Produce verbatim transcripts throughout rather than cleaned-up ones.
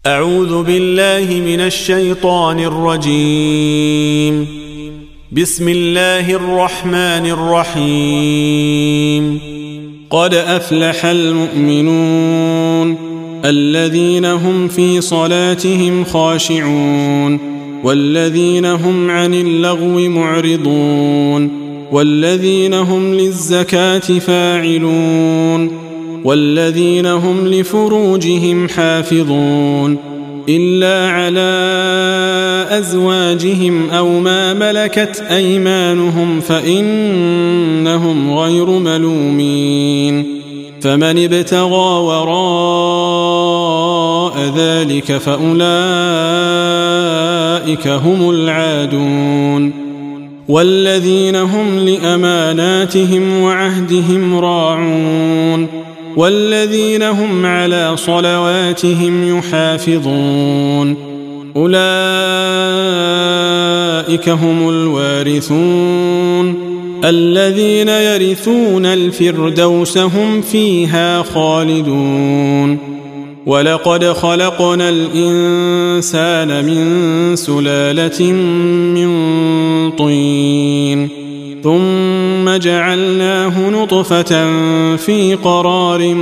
أعوذ بالله من الشيطان الرجيم. بسم الله الرحمن الرحيم. قد أفلح المؤمنون الذين هم في صلاتهم خاشعون والذين هم عن اللغو معرضون والذين هم للزكاة فاعلون والذين هم لفروجهم حافظون إلا على أزواجهم أو ما ملكت أيمانهم فإنهم غير ملومين فمن ابتغى وراء ذلك فأولئك هم العادون والذين هم لأماناتهم وعهدهم راعون والذين هم على صلواتهم يحافظون أولئك هم الوارثون الذين يرثون الفردوس هم فيها خالدون ولقد خلقنا الإنسان من سلالة من طين ثم جعلناه نطفة في قرار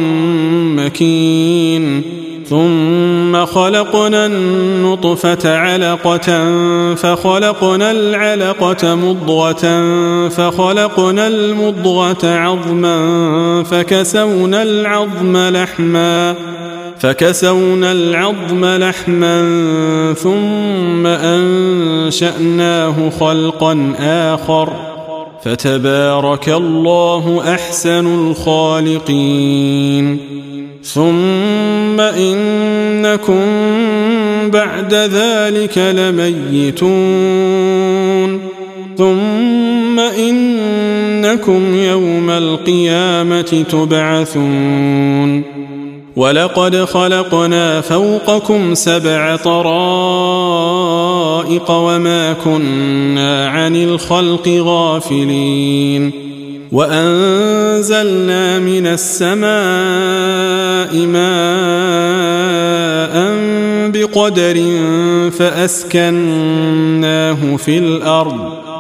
مكين ثم خلقنا النطفة علقة فخلقنا العلقة مضغة فخلقنا المضغة عظما فكسونا العظم لحما فكسونا العظم لحما ثم أنشأناه خلقا آخر فتبارك الله أحسن الخالقين ثم إنكم بعد ذلك لميتون ثم إنكم يوم القيامة تبعثون ولقد خلقنا فوقكم سبع طرائق وما كنا عن الخلق غافلين وأنزلنا من السماء ماء بقدر فأسكناه في الأرض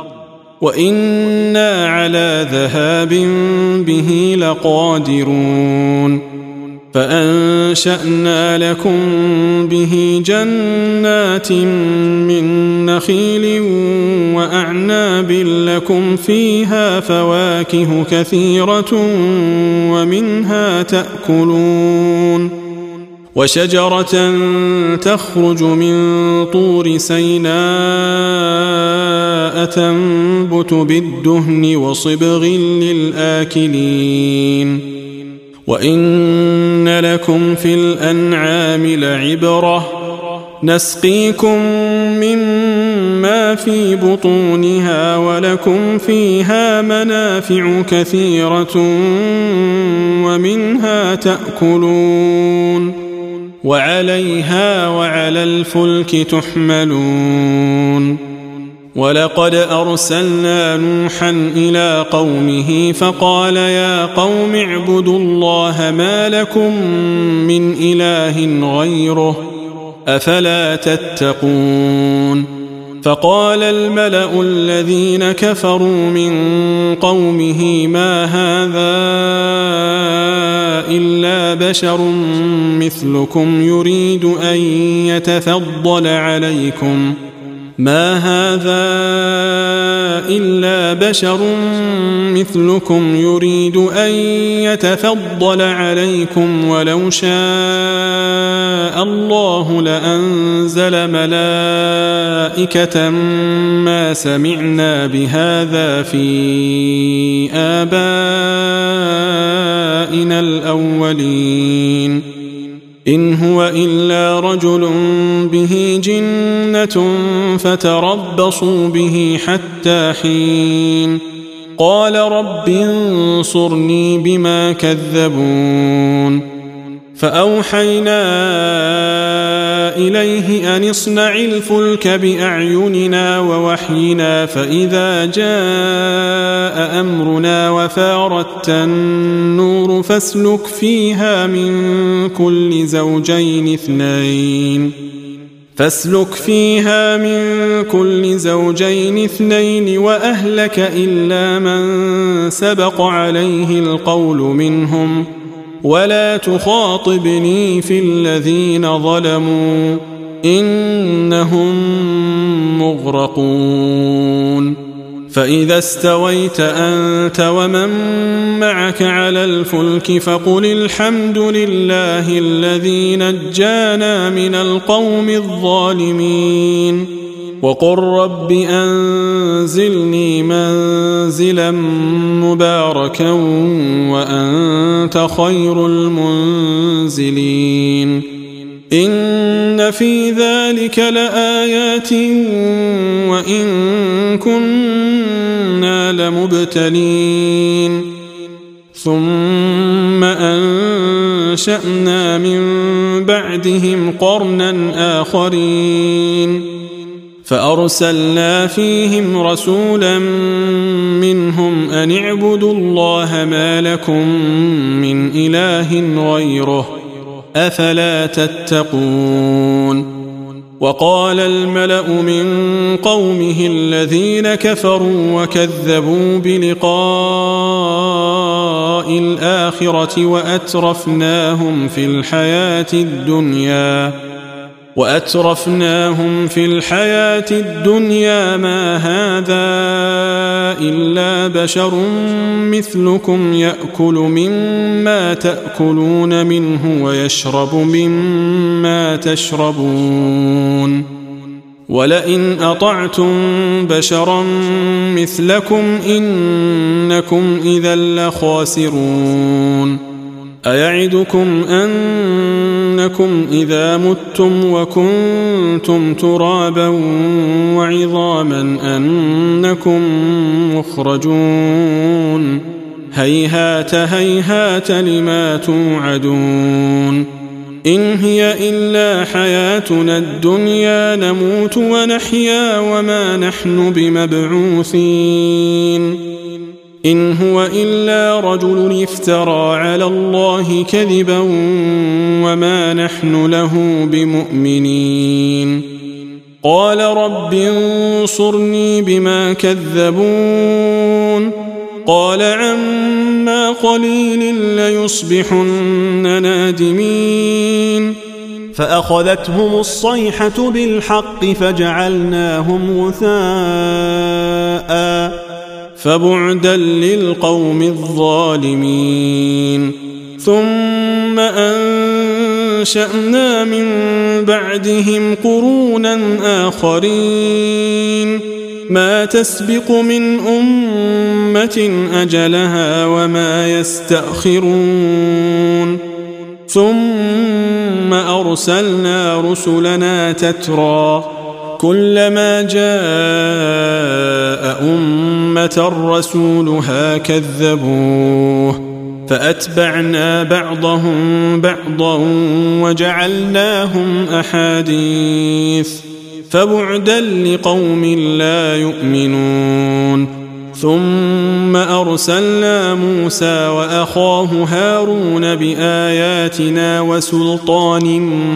وإنا على ذهاب به لقادرون فأنشأنا لكم به جنات من نخيل وأعناب لكم فيها فواكه كثيرة ومنها تأكلون وشجرة تخرج من طور سيناء تنبت بالدهن وصبغ للآكلين وإن لكم في الأنعام لعبرة نسقيكم مما في بطونها ولكم فيها منافع كثيرة ومنها تأكلون وعليها وعلى الفلك تحملون ولقد أرسلنا نوحا إلى قومه فقال يا قوم اعبدوا الله ما لكم من إله غيره أفلا تتقون فقال الملأ الذين كفروا من قومه ما هذا إلا بشر مثلكم يريد أن يتفضل عليكم ما هذا إلا بشر مثلكم يريد أن يتفضل عليكم ولو شاء الله لأنزل ملائكة ما سمعنا بهذا في آبائنا الأولين إن هو إلا رجل به جنة فتربصوا به حتى حين قال رب انصرني بما كذبون فأوحينا إليه أن اصنع الفلك بأعيننا ووحينا فإذا جاء أمرنا وفارت النور فاسلك فيها من كل زوجين اثنين فاسلك فيها من كل زوجين اثنين وأهلك إلا من سبق عليه القول منهم ولا تخاطبني في الذين ظلموا إنهم مغرقون فإذا استويت أنت ومن معك على الفلك فقل الحمد لله الذي نجانا من القوم الظالمين وقل رب أنزلني منزلا مباركا وأنت خير المنزلين إن في ذلك لآيات وإن كنا لمبتلين ثم أنشأنا من بعدهم قرنا آخرين فأرسلنا فيهم رسولا منهم أن اعبدوا الله ما لكم من إله غيره أفلا تتقون وقال الملأ من قومه الذين كفروا وكذبوا بلقاء الآخرة وأترفناهم في الحياة الدنيا وأترفناهم في الحياة الدنيا ما هذا إلا بشر مثلكم يأكل مما تأكلون منه ويشرب مما تشربون ولئن أطعتم بشرا مثلكم إنكم إذا لخاسرون أيعدكم أنكم إذا متم وكنتم ترابا وعظاما أنكم مخرجون هيهات هيهات لما توعدون إن هي إلا حياتنا الدنيا نموت ونحيا وما نحن بمبعوثين إن هو إلا رجل افترى على الله كذبا وما نحن له بمؤمنين قال رب انصرني بما كذبون قال عما قليل ليصبحن نادمين فأخذتهم الصيحة بالحق فجعلناهم غثاء فبعدا للقوم الظالمين ثم أنشأنا من بعدهم قرونا آخرين ما تسبق من أمة أجلها وما يستأخرون ثم أرسلنا رسلنا تترى كلما جاء أمة رسولها كذبوه فأتبعنا بعضهم بعضا وجعلناهم أحاديث فبعدا لقوم لا يؤمنون ثم أرسلنا موسى وأخاه هارون بآياتنا وسلطان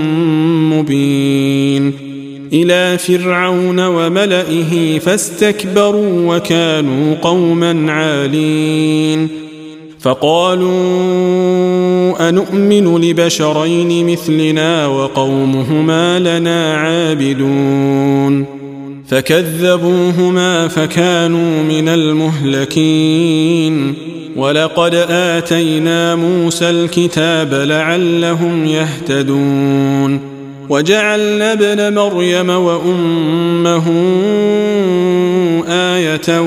مبين إلى فرعون وملئه فاستكبروا وكانوا قوما عالين فقالوا أنؤمن لبشرين مثلنا وقومهما لنا عابدون فكذبوهما فكانوا من المهلكين ولقد آتينا موسى الكتاب لعلهم يهتدون وجعلنا ابن مريم وأمه آية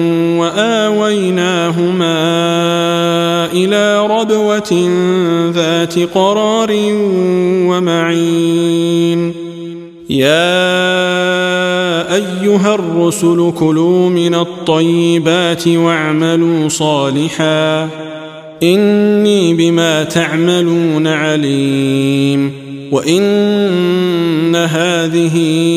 وآويناهما إلى ربوة ذات قرار ومعين يا أيها الرسل كلوا من الطيبات واعملوا صالحا إني بما تعملون عليم وإن إن هذه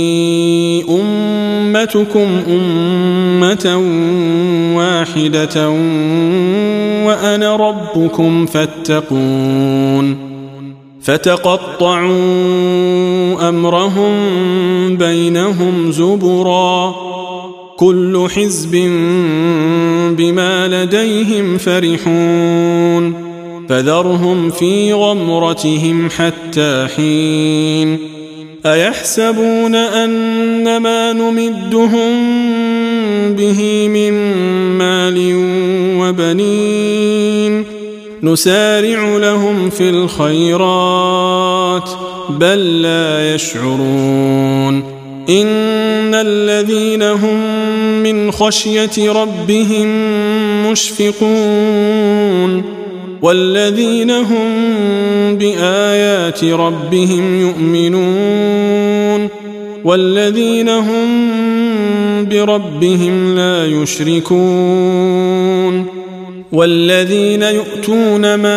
أمتكم أمة واحدة وأنا ربكم فاتقون فتقطعوا أمرهم بينهم زبرا كل حزب بما لديهم فرحون فذرهم في غمرتهم حتى حين أيحسبون أن ما نمدهم به من مال وبنين نسارع لهم في الخيرات بل لا يشعرون إن الذين هم من خشية ربهم مشفقون والذين هم بآيات ربهم يؤمنون والذين هم بربهم لا يشركون والذين يؤتون ما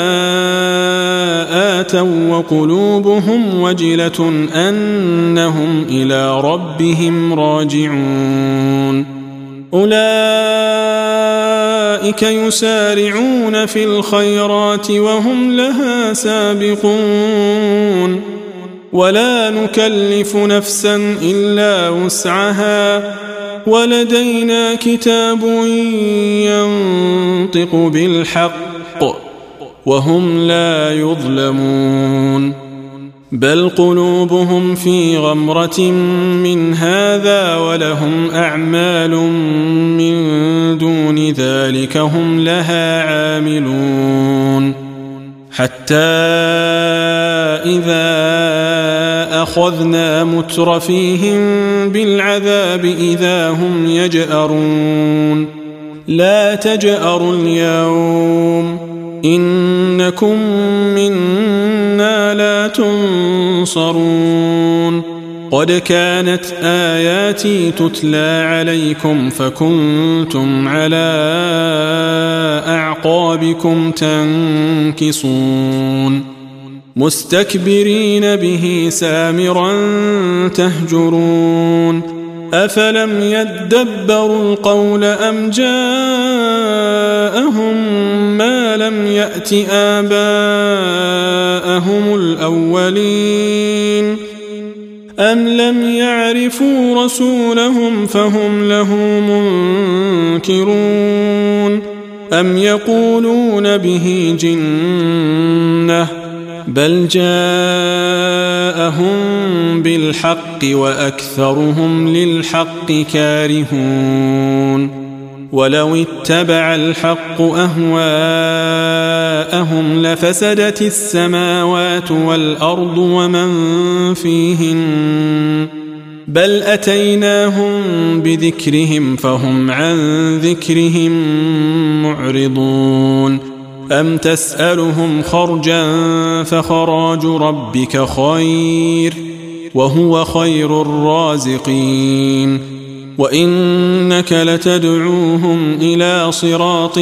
آتوا وقلوبهم وجلة أنهم إلى ربهم راجعون أولئك يسارعون في الخيرات وهم لها سابقون ولا نكلف نفسا إلا وسعها ولدينا كتاب ينطق بالحق وهم لا يظلمون بل قلوبهم في غمرة من هذا ولهم أعمال من دون ذلك هم لها عاملون حتى إذا أخذنا مترفيهم بالعذاب إذا هم يجأرون لا تجأروا اليوم إنكم منا لا تنصرون قد كانت آياتي تتلى عليكم فكنتم على أعقابكم تنكصون مستكبرين به سامرا تهجرون أفلم يدبروا القول أم جاءهم ما لم يأت آباءهم الأولين أم لم يعرفوا رسولهم فهم له منكرون أم يقولون به جنة بل جاءهم بالحق وأكثرهم للحق كارهون ولو اتبع الحق أهواءهم لفسدت السماوات والأرض ومن فيهن بل أتيناهم بذكرهم فهم عن ذكرهم معرضون أم تسألهم خرجا فخراج ربك خير وهو خير الرازقين وإنك لتدعوهم إلى صراط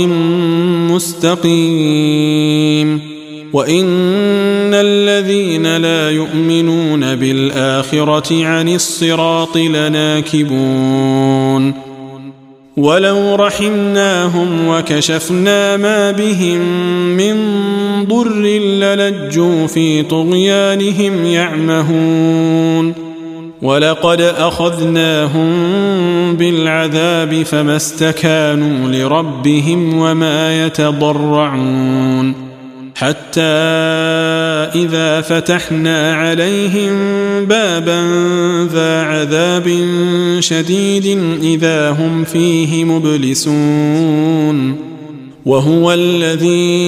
مستقيم وإن الذين لا يؤمنون بالآخرة عن الصراط لناكبون ولو رحمناهم وكشفنا ما بهم من ضر للجوا في طغيانهم يعمهون ولقد أخذناهم بالعذاب فما استكانوا لربهم وما يتضرعون حتى إذا فتحنا عليهم بابا ذا عذاب شديد إذا هم فيه مبلسون وهو الذي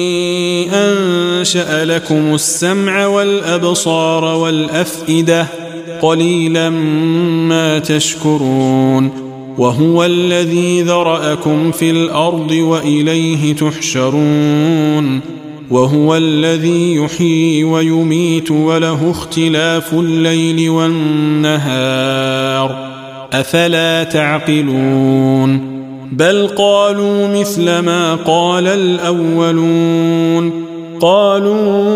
أنشأ لكم السمع والأبصار والأفئدة قليلا ما تشكرون وهو الذي ذرأكم في الأرض وإليه تحشرون وهو الذي يحيي ويميت وله اختلاف الليل والنهار أفلا تعقلون بل قالوا مثل ما قال الأولون قالوا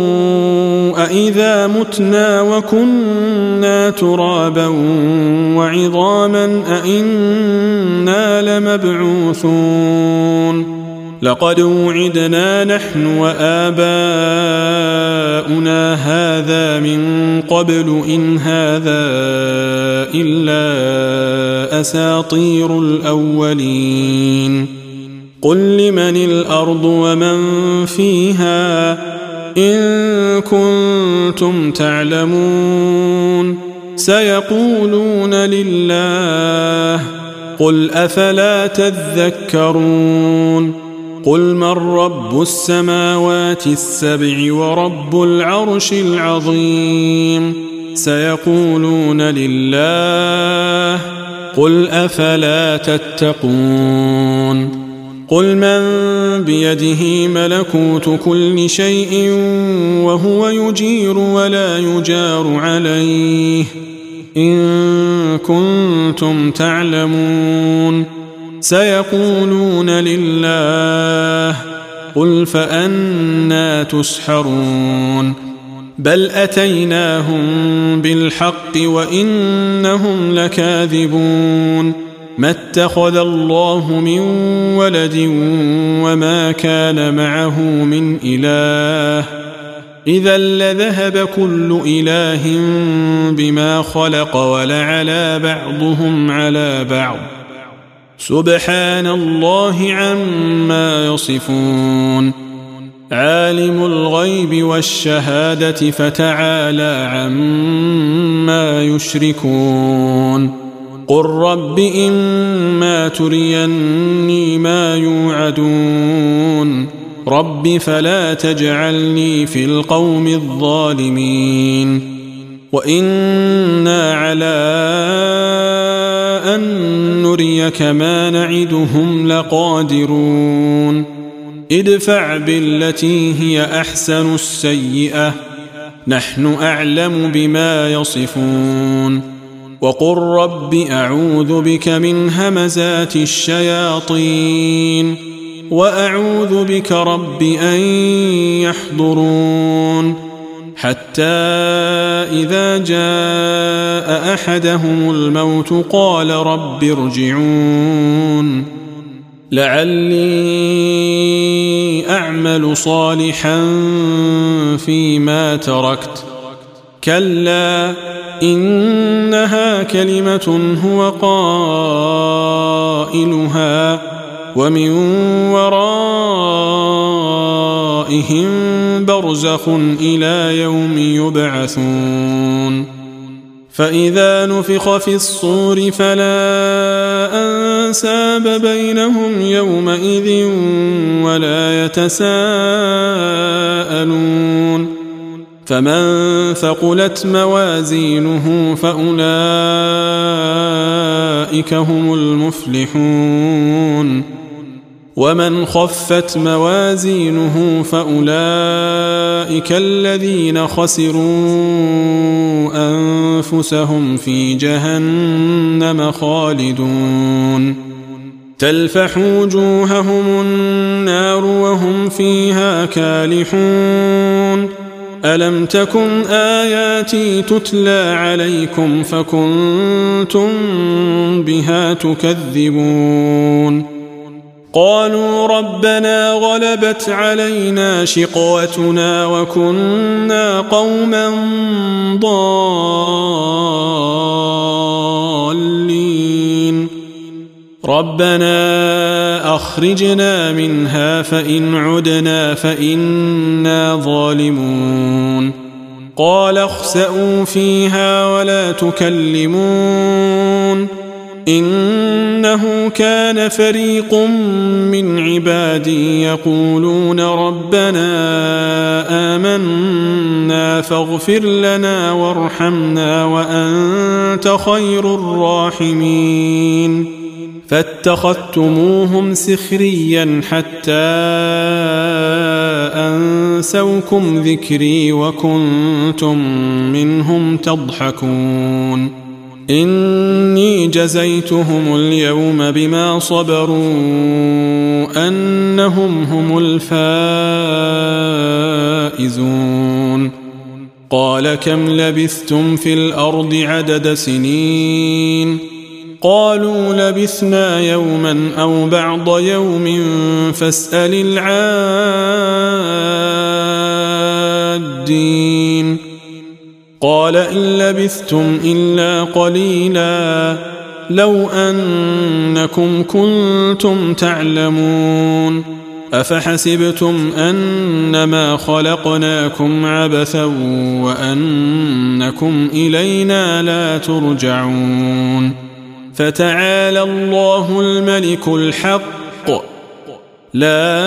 أإذا متنا وكنا ترابا وعظاما أإنا لمبعوثون لقد وعدنا نحن وآباؤنا هذا من قبل إن هذا إلا أساطير الأولين قل لمن الأرض ومن فيها إن كنتم تعلمون سيقولون لله قل أفلا تذكرون قل من رب السماوات السبع ورب العرش العظيم سيقولون لله قل أفلا تتقون قل من بيده ملكوت كل شيء وهو يجير ولا يجار عليه إن كنتم تعلمون سيقولون لله قل فأنى تسحرون بل أتيناهم بالحق وإنهم لكاذبون ما اتخذ الله من ولد وما كان معه من إله إذا لذهب كل إله بما خلق ولعلى بعضهم على بعض سبحان الله عما يصفون عالم الغيب والشهادة فتعالى عما يشركون قل رب إما تريني ما يوعدون رب فلا تجعلني في القوم الظالمين وإنا على أن نريك ما نعدهم لقادرون ادفع بالتي هي أحسن السيئة نحن أعلم بما يصفون وقل رب أعوذ بك من همزات الشياطين وأعوذ بك رب أن يحضرون حتى إذا جاء أحدهم الموت قال رب ارجعون لعلي أعمل صالحا فيما تركت كلا إنها كلمة هو قائلها ومن ورائهم برزخ إلى يوم يبعثون فإذا نفخ في الصور فلا أنساب بينهم يومئذ ولا يتساءلون فمن ثقلت موازينه فأولئك هم المفلحون ومن خفت موازينه فأولئك الذين خسروا أنفسهم في جهنم خالدون تلفح وجوههم النار وهم فيها كالحون ألم تكن آياتي تتلى عليكم فكنتم بها تكذبون قالوا ربنا غلبت علينا شقوتنا وكنا قوما ضالين ربنا أخرجنا منها فإن عدنا فإنا ظالمون قال اخسئوا فيها ولا تكلمون إنه كان فريق من عبادي يقولون ربنا آمنا فاغفر لنا وارحمنا وأنت خير الراحمين فاتخذتموهم سخريا حتى أنسوكم ذكري وكنتم منهم تضحكون إني جزيتهم اليوم بما صبروا أنهم هم الفائزون فائزون قال كم لبثتم في الأرض عدد سنين قالوا لبثنا يوما أو بعض يوم فاسأل العادين قال إن لبثتم إلا قليلا لو أنكم كنتم تعلمون أفحسبتم أنما خلقناكم عبثا وأنكم إلينا لا ترجعون فتعالى الله الملك الحق لا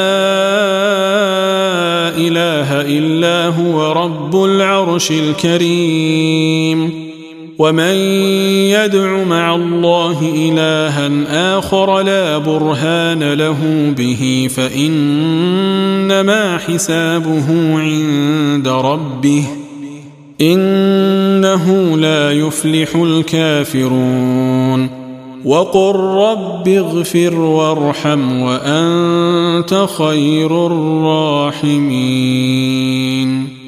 إله إلا هو رب العرش الكريم ومن يدع مع الله إلها آخر لا برهان له به فإنما حسابه عند ربه إنه لا يفلح الكافرون وقل رب اغفر وارحم وأنت خير الراحمين